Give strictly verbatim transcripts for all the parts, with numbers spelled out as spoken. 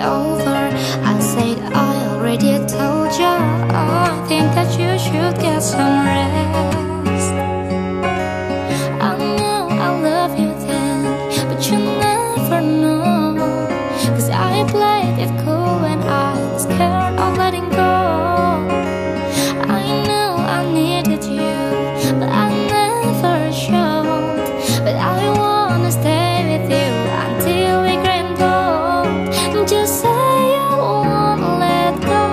over. I said I already told you. I think that you should get some rest. I know I love you then, but you never know. Cause I played it cool when I was scared of letting go. I know I needed you, but I never showed. But I wanna stay with you until we grand old. Just say you won't let go.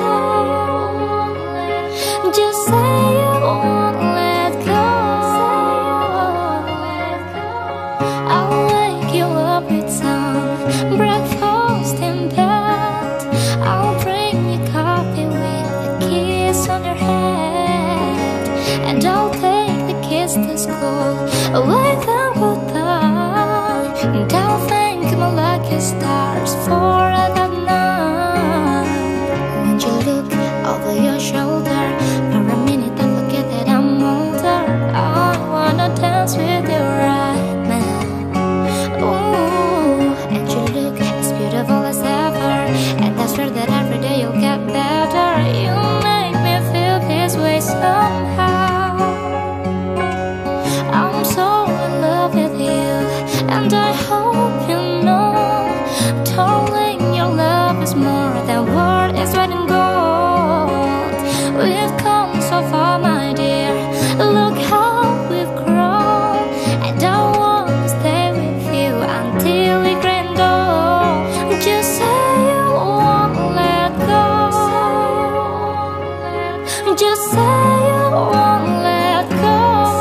Just say you won't let go. I'll wake you up with some breakfast in bed. I'll bring you coffee with a kiss on your head. And I'll take the kids to school away from goodbye. And I'll thank my lucky stars for that night. When you look over your shoulder, for a minute I forget that I'm older. I wanna dance with you right now. Ooh, and you look as beautiful as ever. And I swear that every day you'll get better. You make me feel this way somehow. I'm so in love with you, and I hope you know, darling, your love is more than what is red and gold. We've come so far, my dear. Look how we've grown, and I wanna stay with you until we grand old. Just say you won't let go. Just say you won't let go.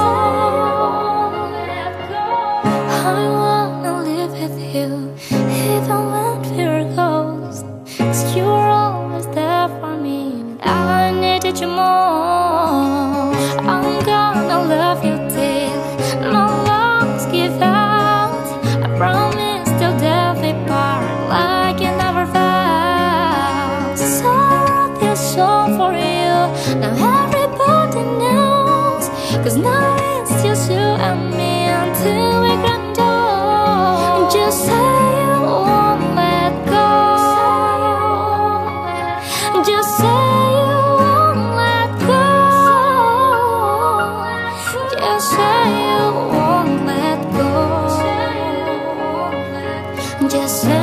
I wanna live with you, even when we're ghosts. Cause you were always there for me when I needed you more. I'm gonna love you till my lungs give out. I promise till death we part, like you never felt. So I wrote this song for you, now everybody knows. Cause now it's just you and me until we grand old. Just say you won't let go. Just say you won't let go. Just say you won't let go. Just say